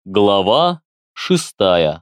Глава 6.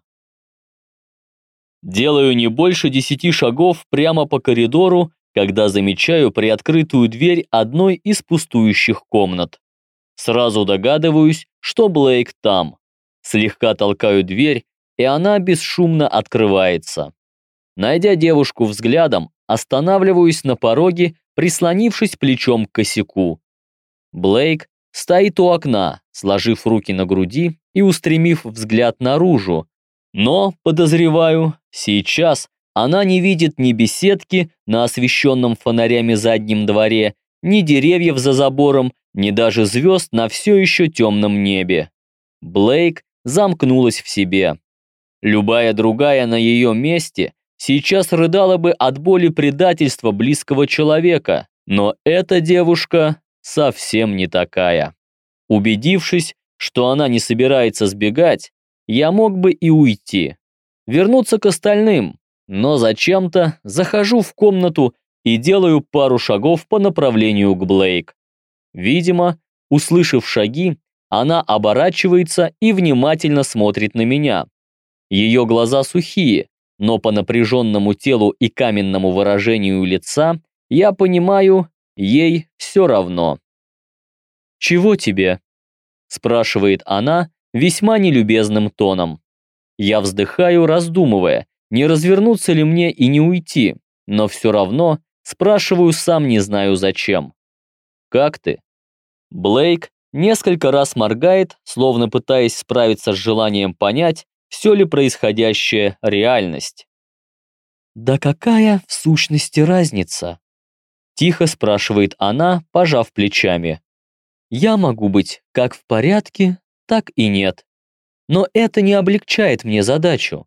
Делаю не больше 10 шагов прямо по коридору, когда замечаю приоткрытую дверь одной из пустующих комнат. Сразу догадываюсь, что Блейк там. Слегка толкаю дверь, и она бесшумно открывается. Найдя девушку взглядом, останавливаюсь на пороге, прислонившись плечом к косяку. Блейк стоит у окна, сложив руки на груди и устремив взгляд наружу. Но, подозреваю, сейчас она не видит ни беседки на освещенном фонарями заднем дворе, ни деревьев за забором, ни даже звезд на все еще темном небе. Блейк замкнулась в себе. Любая другая на ее месте сейчас рыдала бы от боли предательства близкого человека, но эта девушка совсем не такая. Убедившись, что она не собирается сбегать, я мог бы и уйти, вернуться к остальным, но зачем-то захожу в комнату и делаю пару шагов по направлению к Блейк. Видимо, услышав шаги, она оборачивается и внимательно смотрит на меня. Ее глаза сухие, но по напряженному телу и каменному выражению лица я понимаю, ей все равно. «Чего тебе?» – спрашивает она весьма нелюбезным тоном. Я вздыхаю, раздумывая, не развернуться ли мне и не уйти, но все равно спрашиваю, сам не знаю зачем. «Как ты?» Блейк несколько раз моргает, словно пытаясь справиться с желанием понять, все ли происходящее реальность. «Да какая в сущности разница?» Тихо спрашивает она, пожав плечами. «Я могу быть как в порядке, так и нет. Но это не облегчает мне задачу.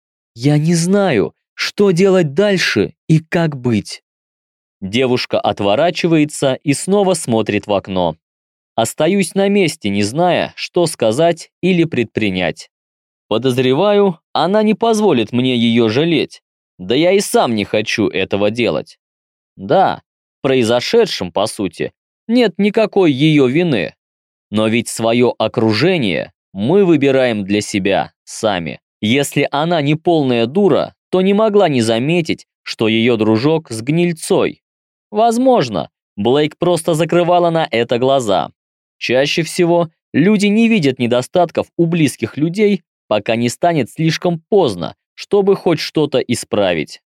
Я не знаю, что делать дальше и как быть». Девушка отворачивается и снова смотрит в окно. Остаюсь на месте, не зная, что сказать или предпринять. Подозреваю, она не позволит мне ее жалеть. Да я и сам не хочу этого делать. Да, в произошедшем, по сути, нет никакой ее вины. Но ведь свое окружение мы выбираем для себя сами. Если она не полная дура, то не могла не заметить, что ее дружок с гнильцой. Возможно, Блейк просто закрывала на это глаза. Чаще всего люди не видят недостатков у близких людей, пока не станет слишком поздно, чтобы хоть что-то исправить.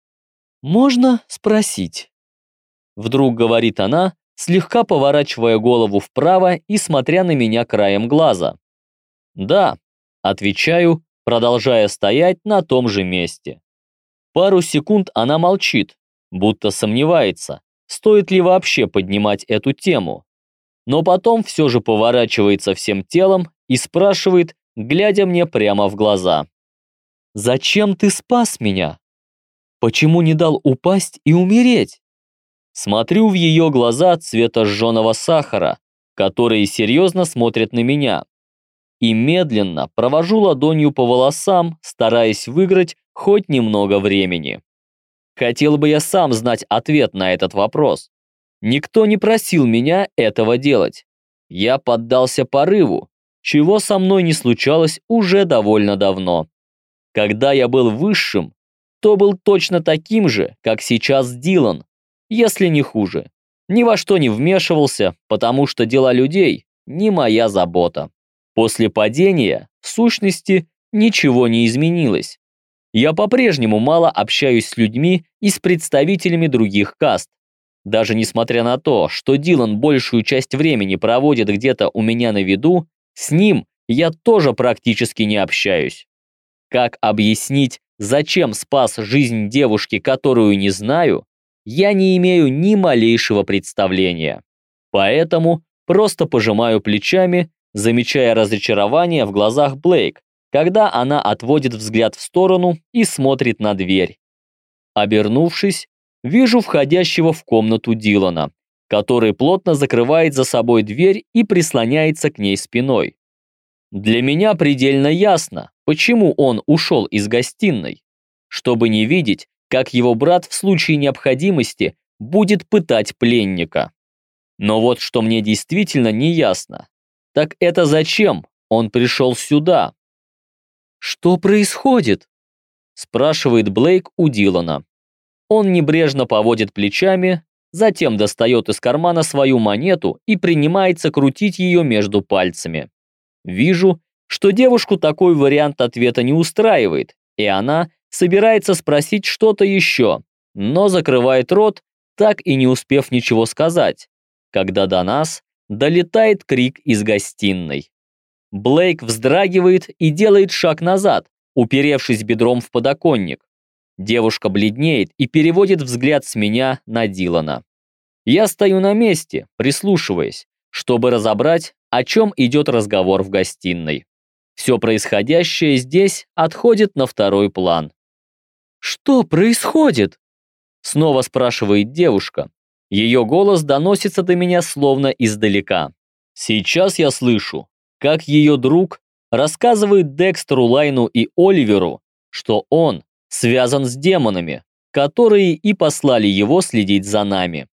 «Можно спросить?» Вдруг говорит она, слегка поворачивая голову вправо и смотря на меня краем глаза. «Да», отвечаю, продолжая стоять на том же месте. Пару секунд она молчит, будто сомневается, стоит ли вообще поднимать эту тему. Но потом все же поворачивается всем телом и спрашивает, глядя мне прямо в глаза. «Зачем ты спас меня? Почему не дал упасть и умереть?» Смотрю в ее глаза цвета жженого сахара, которые серьезно смотрят на меня, и медленно провожу ладонью по волосам, стараясь выиграть хоть немного времени. Хотел бы я сам знать ответ на этот вопрос. Никто не просил меня этого делать. Я поддался порыву, чего со мной не случалось уже довольно давно. Когда я был высшим, то был точно таким же, как сейчас Дилан, если не хуже. Ни во что не вмешивался, потому что дела людей не моя забота. После падения, в сущности, ничего не изменилось. Я по-прежнему мало общаюсь с людьми и с представителями других каст. Даже несмотря на то, что Дилан большую часть времени проводит где-то у меня на виду, с ним я тоже практически не общаюсь. Как объяснить, зачем спас жизнь девушки, которую не знаю, я не имею ни малейшего представления. Поэтому просто пожимаю плечами, замечая разочарование в глазах Блейк, когда она отводит взгляд в сторону и смотрит на дверь. Обернувшись, вижу входящего в комнату Дилана, который плотно закрывает за собой дверь и прислоняется к ней спиной. Для меня предельно ясно, почему он ушел из гостиной, чтобы не видеть, как его брат в случае необходимости будет пытать пленника. Но вот что мне действительно не ясно, так это зачем Он пришел сюда. «Что происходит?» спрашивает Блейк у Дилана. Он небрежно поводит плечами, затем достает из кармана свою монету и принимается крутить ее между пальцами. Вижу, что девушку такой вариант ответа не устраивает, и она собирается спросить что-то еще, но закрывает рот, так и не успев ничего сказать, когда до нас долетает крик из гостиной. Блейк вздрагивает и делает шаг назад, уперевшись бедром в подоконник. Девушка бледнеет и переводит взгляд с меня на Дилана. Я стою на месте, прислушиваясь, чтобы разобрать, о чем идет разговор в гостиной. Все происходящее здесь отходит на второй план. «Что происходит?» Снова спрашивает девушка. Ее голос доносится до меня словно издалека. Сейчас я слышу, как ее друг рассказывает Декстеру, Лайну и Оливеру, что он связан с демонами, которые и послали его следить за нами.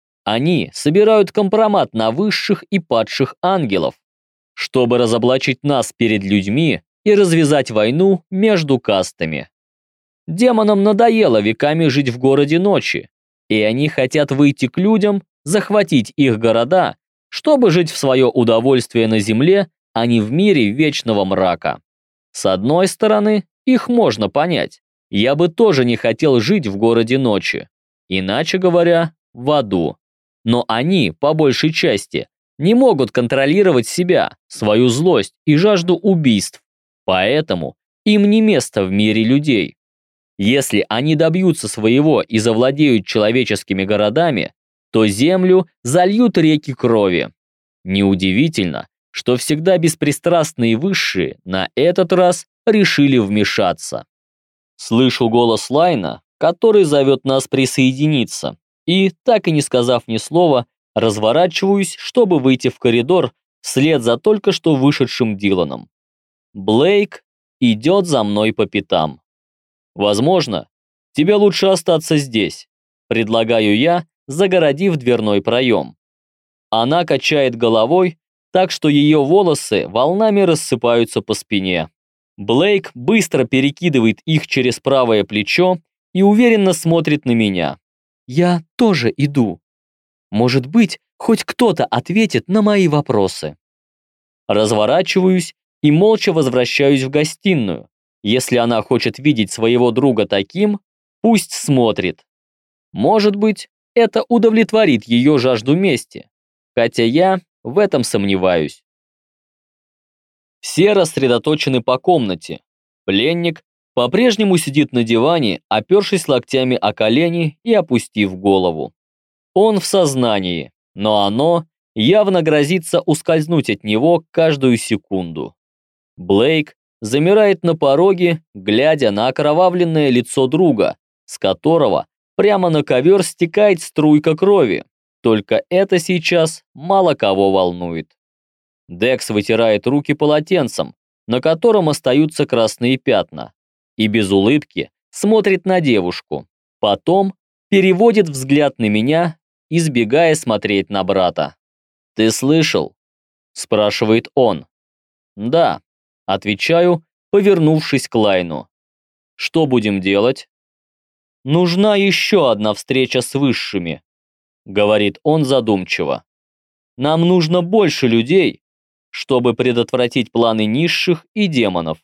Они собирают компромат на высших и падших ангелов, чтобы разоблачить нас перед людьми и развязать войну между кастами. Демонам надоело веками жить в городе ночи, и они хотят выйти к людям, захватить их города, чтобы жить в свое удовольствие на земле, а не в мире вечного мрака. С одной стороны, их можно понять. Я бы тоже не хотел жить в городе ночи, иначе говоря, в аду. Но они, по большей части, не могут контролировать себя, свою злость и жажду убийств, поэтому им не место в мире людей. Если они добьются своего и завладеют человеческими городами, то землю зальют реки крови. Неудивительно, что всегда беспристрастные высшие на этот раз решили вмешаться. Слышу голос Лайна, который зовет нас присоединиться, и, так и не сказав ни слова, разворачиваюсь, чтобы выйти в коридор вслед за только что вышедшим Диланом. Блейк идет за мной по пятам. «Возможно, тебе лучше остаться здесь», предлагаю я, загородив дверной проем. Она качает головой, так что ее волосы волнами рассыпаются по спине. Блейк быстро перекидывает их через правое плечо и уверенно смотрит на меня. «Я тоже иду. Может быть, хоть кто-то ответит на мои вопросы». Разворачиваюсь и молча возвращаюсь в гостиную. Если она хочет видеть своего друга таким, пусть смотрит. Может быть, это удовлетворит ее жажду мести, хотя я в этом сомневаюсь. Все рассредоточены по комнате. Пленник по-прежнему сидит на диване, опершись локтями о колени и опустив голову. Он в сознании, но оно явно грозится ускользнуть от него каждую секунду. Блейк замирает на пороге, глядя на окровавленное лицо друга, с которого прямо на ковер стекает струйка крови. Только это сейчас мало кого волнует. Декс вытирает руки полотенцем, на котором остаются красные пятна, и без улыбки смотрит на девушку. Потом переводит взгляд на меня, избегая смотреть на брата. «Ты слышал?» – спрашивает он. «Да», – отвечаю, повернувшись к Лайну. «Что будем делать?» «Нужна еще одна встреча с высшими», – говорит он задумчиво. «Нам нужно больше людей, чтобы предотвратить планы низших и демонов».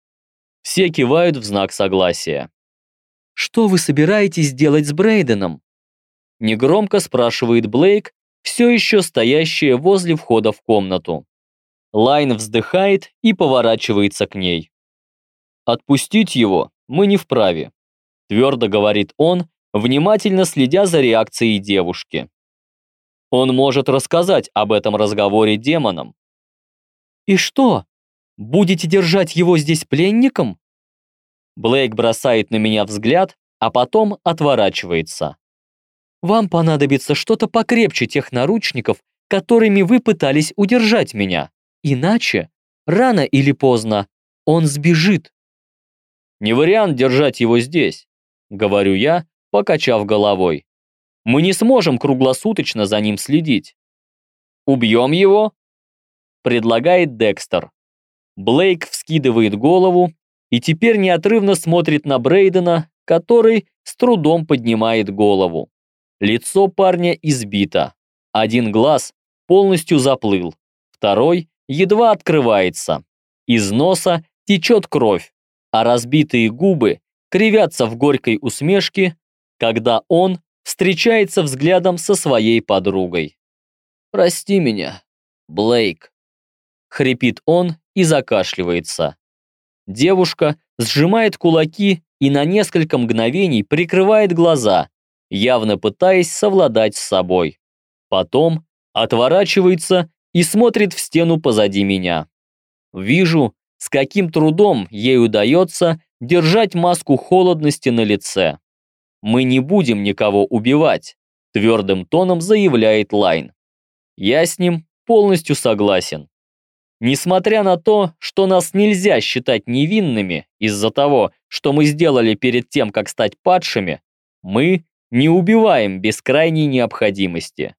Все кивают в знак согласия. «Что вы собираетесь делать с Брейденом?» Негромко спрашивает Блейк, все еще стоящая возле входа в комнату. Лайн вздыхает и поворачивается к ней. «Отпустить его мы не вправе», твердо говорит он, внимательно следя за реакцией девушки. «Он может рассказать об этом разговоре демонам». «И что? Будете держать его здесь пленником?» Блейк бросает на меня взгляд, а потом отворачивается. «Вам понадобится что-то покрепче тех наручников, которыми вы пытались удержать меня. Иначе, рано или поздно, он сбежит». «Не вариант держать его здесь», — говорю я, покачав головой. «Мы не сможем круглосуточно за ним следить». «Убьем его?» — предлагает Декстер. Блейк вскидывает голову и теперь неотрывно смотрит на Брейдена, который с трудом поднимает голову. Лицо парня избито. Один глаз полностью заплыл, второй едва открывается. Из носа течет кровь, а разбитые губы кривятся в горькой усмешке, когда он встречается взглядом со своей подругой. «Прости меня, Блейк», — хрипит он и закашливается. Девушка сжимает кулаки и на несколько мгновений прикрывает глаза, явно пытаясь совладать с собой. Потом отворачивается и смотрит в стену позади меня. Вижу, с каким трудом ей удается держать маску холодности на лице. «Мы не будем никого убивать», – твердым тоном заявляет Лайн. Я с ним полностью согласен. Несмотря на то, что нас нельзя считать невинными из-за того, что мы сделали перед тем, как стать падшими, мы не убиваем без крайней необходимости.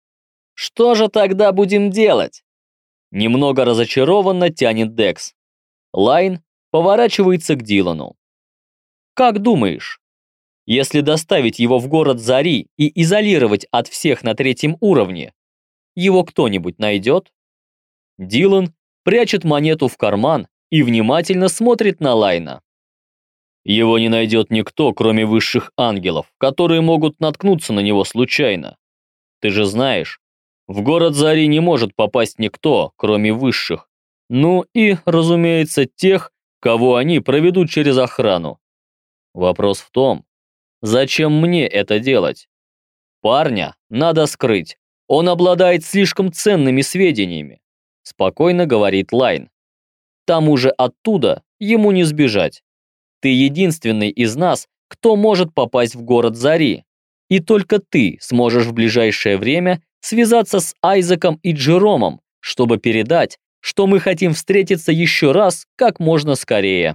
«Что же тогда будем делать?» Немного разочарованно тянет Декс. Лайн поворачивается к Дилану. «Как думаешь, если доставить его в город Зари и изолировать от всех на 3-м уровне, его кто-нибудь найдет?» Дилан прячет монету в карман и внимательно смотрит на Лайна. «Его не найдет никто, кроме высших ангелов, которые могут наткнуться на него случайно. Ты же знаешь, в город Зари не может попасть никто, кроме высших. Ну и, разумеется, тех, кого они проведут через охрану. Вопрос в том, зачем мне это делать? Парня надо скрыть. Он обладает слишком ценными сведениями», — спокойно говорит Лайн. «К тому же оттуда ему не сбежать. Ты единственный из нас, кто может попасть в город Зари, и только ты сможешь в ближайшее время связаться с Айзеком и Джеромом, чтобы передать, что мы хотим встретиться еще раз как можно скорее».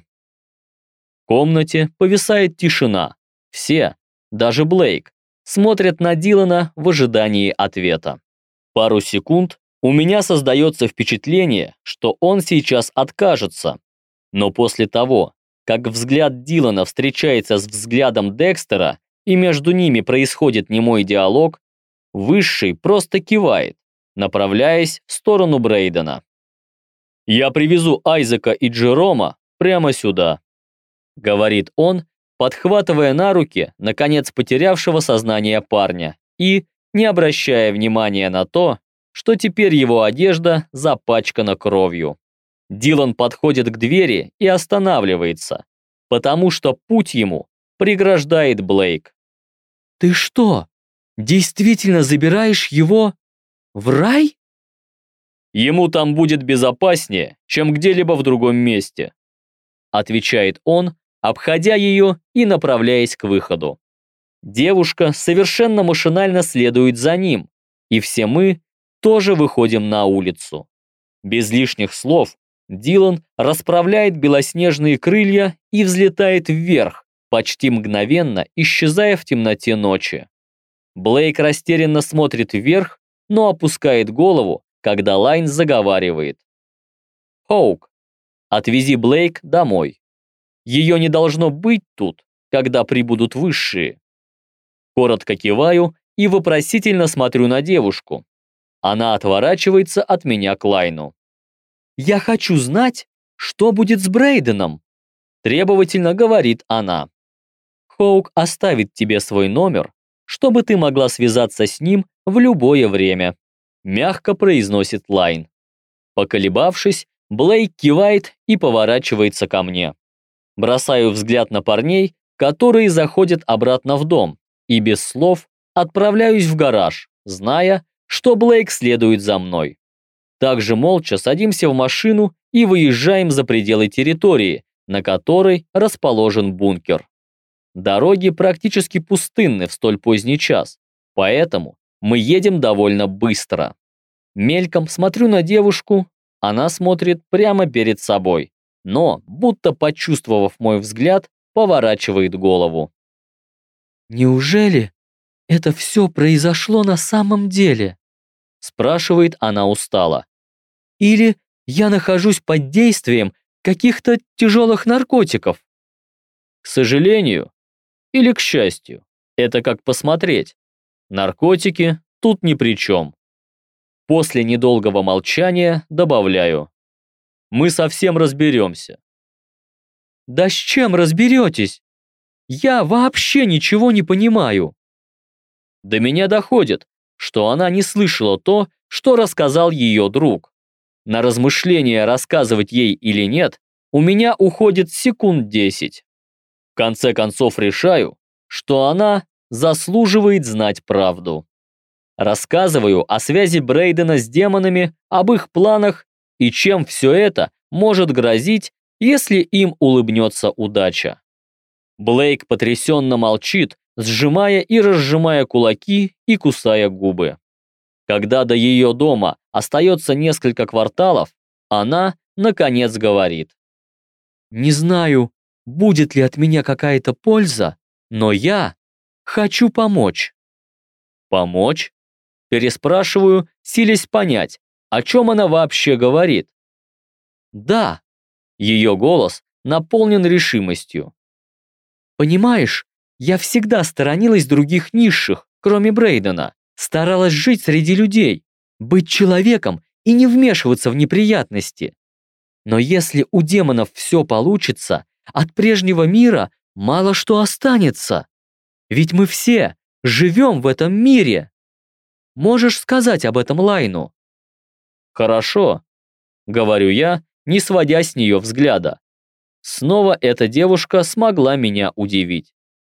В комнате повисает тишина. Все, даже Блейк, смотрят на Дилана в ожидании ответа. Пару секунд у меня создается впечатление, что он сейчас откажется. Но после того, как взгляд Дилана встречается с взглядом Декстера и между ними происходит немой диалог, Высший просто кивает, направляясь в сторону Брейдена. «Я привезу Айзека и Джерома прямо сюда», — говорит он, подхватывая на руки, наконец потерявшего сознание парня и не обращая внимания на то, что теперь его одежда запачкана кровью. Дилан подходит к двери и останавливается, потому что путь ему преграждает Блейк. «Ты что, действительно забираешь его в рай?» «Ему там будет безопаснее, чем где-либо в другом месте», отвечает он, обходя ее и направляясь к выходу. Девушка совершенно машинально следует за ним, и все мы тоже выходим на улицу. Без лишних слов Дилан расправляет белоснежные крылья и взлетает вверх, почти мгновенно исчезая в темноте ночи. Блейк растерянно смотрит вверх, но опускает голову, когда Лайн заговаривает. «Хоук, отвези Блейк домой. Ее не должно быть тут, когда прибудут высшие». Коротко киваю и вопросительно смотрю на девушку. Она отворачивается от меня к Лайну. «Я хочу знать, что будет с Брейденом», требовательно говорит она. «Хоук оставит тебе свой номер, чтобы ты могла связаться с ним в любое время», мягко произносит Лайн. Поколебавшись, Блейк кивает и поворачивается ко мне. Бросаю взгляд на парней, которые заходят обратно в дом, и без слов отправляюсь в гараж, зная, что Блейк следует за мной. Также молча садимся в машину и выезжаем за пределы территории, на которой расположен бункер. Дороги практически пустынны в столь поздний час, поэтому мы едем довольно быстро. Мельком смотрю на девушку, она смотрит прямо перед собой, но, будто почувствовав мой взгляд, поворачивает голову. «Неужели это все произошло на самом деле?» спрашивает она устало. «Или Я нахожусь под действием каких-то тяжелых наркотиков. К сожалению или к счастью, это как посмотреть. Наркотики тут ни при чем. После недолгого молчания добавляю. Мы совсем разберемся. Да с чем разберетесь? Я вообще ничего не понимаю. До меня доходит, что она не слышала то, что рассказал ее друг. На размышление, рассказывать ей или нет, у меня уходит секунд 10. В конце концов решаю, что она заслуживает знать правду. Рассказываю о связи Брейдена с демонами, об их планах и чем все это может грозить, если им улыбнется удача. Блейк потрясенно молчит, сжимая и разжимая кулаки и кусая губы. Когда до ее дома остается несколько кварталов, она, наконец, говорит. «Не знаю, будет ли от меня какая-то польза, но я хочу помочь». «Помочь?» Переспрашиваю, силясь понять, о чем она вообще говорит. «Да», ее голос наполнен решимостью. «Понимаешь, я всегда сторонилась других низших, кроме Брейдена, старалась жить среди людей, быть человеком и не вмешиваться в неприятности. Но если у демонов все получится, от прежнего мира мало что останется. Ведь мы все живем в этом мире. Можешь сказать об этом Лайну?» «Хорошо», — говорю я, не сводя с нее взгляда. Снова эта девушка смогла меня удивить.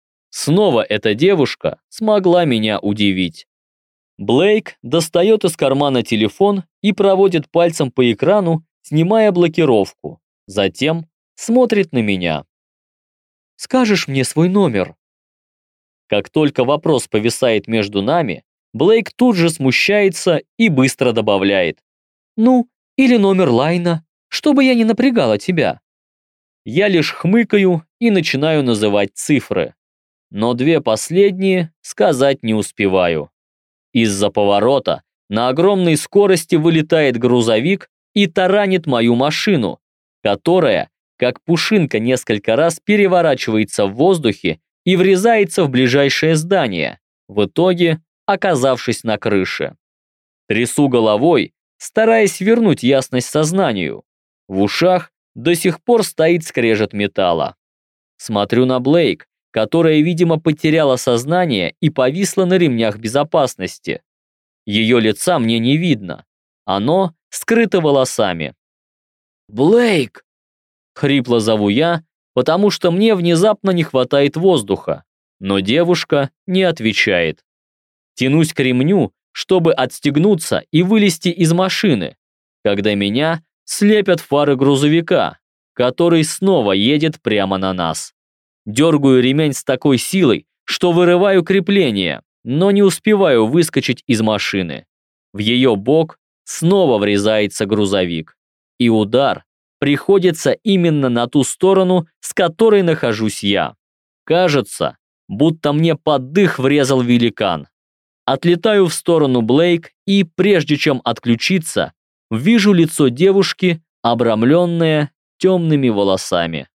Блейк достает из кармана телефон и проводит пальцем по экрану, снимая блокировку. Затем смотрит на меня. «Скажешь мне свой номер?» Как только вопрос повисает между нами, Блейк тут же смущается и быстро добавляет. «Ну, или номер Лайна, чтобы я не напрягала тебя». Я лишь хмыкаю и начинаю называть цифры. Но две последние сказать не успеваю. Из-за поворота на огромной скорости вылетает грузовик и таранит мою машину, которая, как пушинка, несколько раз переворачивается в воздухе и врезается в ближайшее здание, в итоге оказавшись на крыше. Трясу головой, стараясь вернуть ясность сознанию. В ушах до сих пор стоит скрежет металла. Смотрю на Блейк, которая, видимо, потеряла сознание и повисла на ремнях безопасности. Ее лица мне не видно. Оно скрыто волосами. «Блейк!» — хрипло зову я, потому что мне внезапно не хватает воздуха, но девушка не отвечает. Тянусь к ремню, чтобы отстегнуться и вылезти из машины, когда меня слепят фары грузовика, который снова едет прямо на нас. Дергаю ремень с такой силой, что вырываю крепление, но не успеваю выскочить из машины. В ее бок снова врезается грузовик, и удар приходится именно на ту сторону, с которой нахожусь я. Кажется, будто мне под дых врезал великан. Отлетаю в сторону Блейк и, прежде чем отключиться, вижу лицо девушки, обрамленное темными волосами.